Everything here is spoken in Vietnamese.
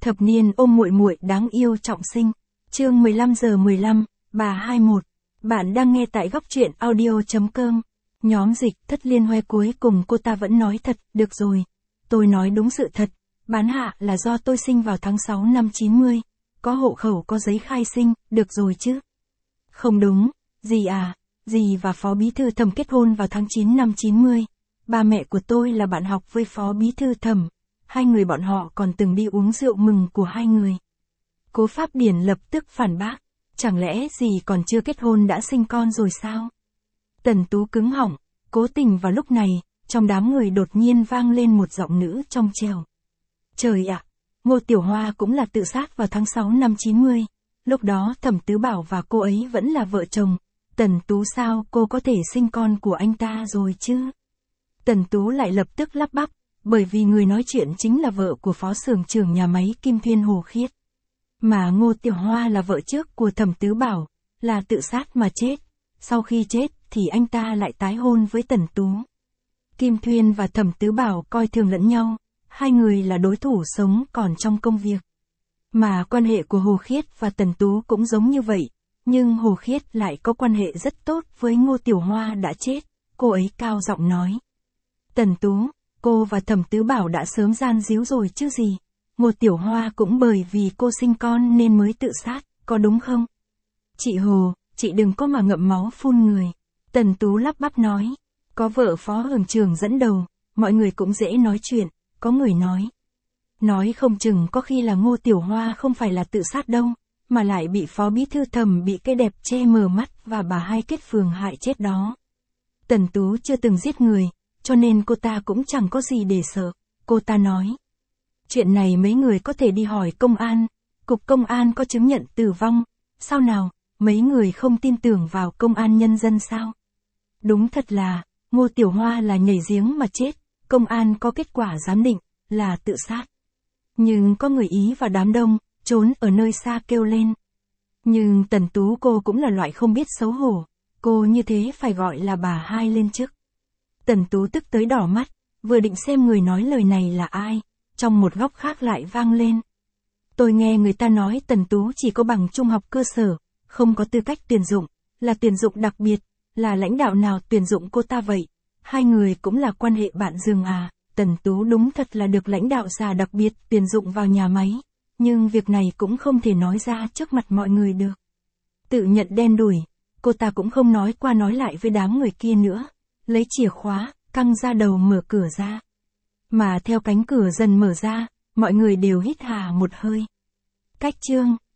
Thập niên ôm muội muội đáng yêu trọng sinh. Chương 15:15, bà 21. Bạn đang nghe tại góc truyện audio.com. Nhóm Dịch Thất liên hoe cuối cùng cô ta vẫn nói thật, được rồi. Tôi nói đúng sự thật. Bán hạ là do tôi sinh vào tháng 6 năm 90. Có hộ khẩu có giấy khai sinh, được rồi chứ. Không đúng, dì à, dì và Phó Bí Thư Thẩm kết hôn vào tháng 9 năm 90. Ba mẹ của tôi là bạn học với Phó Bí Thư Thẩm. Hai người bọn họ còn từng đi uống rượu mừng của hai người. Cố Pháp Điển lập tức phản bác. Chẳng lẽ dì còn chưa kết hôn đã sinh con rồi sao? Tần Tú cứng họng. Cố Tình vào lúc này, trong đám người đột nhiên vang lên một giọng nữ trong trẻo. Trời ạ! Ngô Tiểu Hoa cũng là tự sát vào tháng 6 năm 90. Lúc đó Thẩm Tứ Bảo và cô ấy vẫn là vợ chồng. Tần Tú sao cô có thể sinh con của anh ta rồi chứ? Tần Tú lại lập tức lắp bắp. Bởi vì người nói chuyện chính là vợ của Phó Xưởng trưởng nhà máy Kim Thuyên Hồ Khiết. Mà Ngô Tiểu Hoa là vợ trước của Thẩm Tứ Bảo, là tự sát mà chết. Sau khi chết thì anh ta lại tái hôn với Tần Tú. Kim Thuyên và Thẩm Tứ Bảo coi thường lẫn nhau, hai người là đối thủ sống còn trong công việc. Mà quan hệ của Hồ Khiết và Tần Tú cũng giống như vậy, nhưng Hồ Khiết lại có quan hệ rất tốt với Ngô Tiểu Hoa đã chết, cô ấy cao giọng nói. Tần Tú, cô và Thẩm Tứ Bảo đã sớm gian díu rồi chứ gì. Ngô Tiểu Hoa cũng bởi vì cô sinh con nên mới tự sát, có đúng không? Chị Hồ, chị đừng có mà ngậm máu phun người. Tần Tú lắp bắp nói. Có vợ Phó Hưởng trưởng dẫn đầu, mọi người cũng dễ nói chuyện, có người nói. Nói không chừng có khi là Ngô Tiểu Hoa không phải là tự sát đâu, mà lại bị Phó Bí Thư Thẩm bị cây đẹp che mờ mắt và bà Hai Kết Phường hại chết đó. Tần Tú chưa từng giết người, cho nên cô ta cũng chẳng có gì để sợ, cô ta nói. Chuyện này mấy người có thể đi hỏi công an, cục công an có chứng nhận tử vong, sao nào, mấy người không tin tưởng vào công an nhân dân sao? Đúng thật là, Ngô Tiểu Hoa là nhảy giếng mà chết, công an có kết quả giám định, là tự sát. Nhưng có người Ý và đám đông, trốn ở nơi xa kêu lên. Nhưng Tần Tú cô cũng là loại không biết xấu hổ, cô như thế phải gọi là bà Hai lên chức. Tần Tú tức tới đỏ mắt, vừa định xem người nói lời này là ai, trong một góc khác lại vang lên. Tôi nghe người ta nói Tần Tú chỉ có bằng trung học cơ sở, không có tư cách tuyển dụng, là tuyển dụng đặc biệt, là lãnh đạo nào tuyển dụng cô ta vậy? Hai người cũng là quan hệ bạn giường à, Tần Tú đúng thật là được lãnh đạo già đặc biệt tuyển dụng vào nhà máy, nhưng việc này cũng không thể nói ra trước mặt mọi người được. Tự nhận đen đủi, cô ta cũng không nói qua nói lại với đám người kia nữa, lấy chìa khóa, căng ra đầu mở cửa ra. Mà theo cánh cửa dần mở ra, mọi người đều hít hà một hơi. Cách chương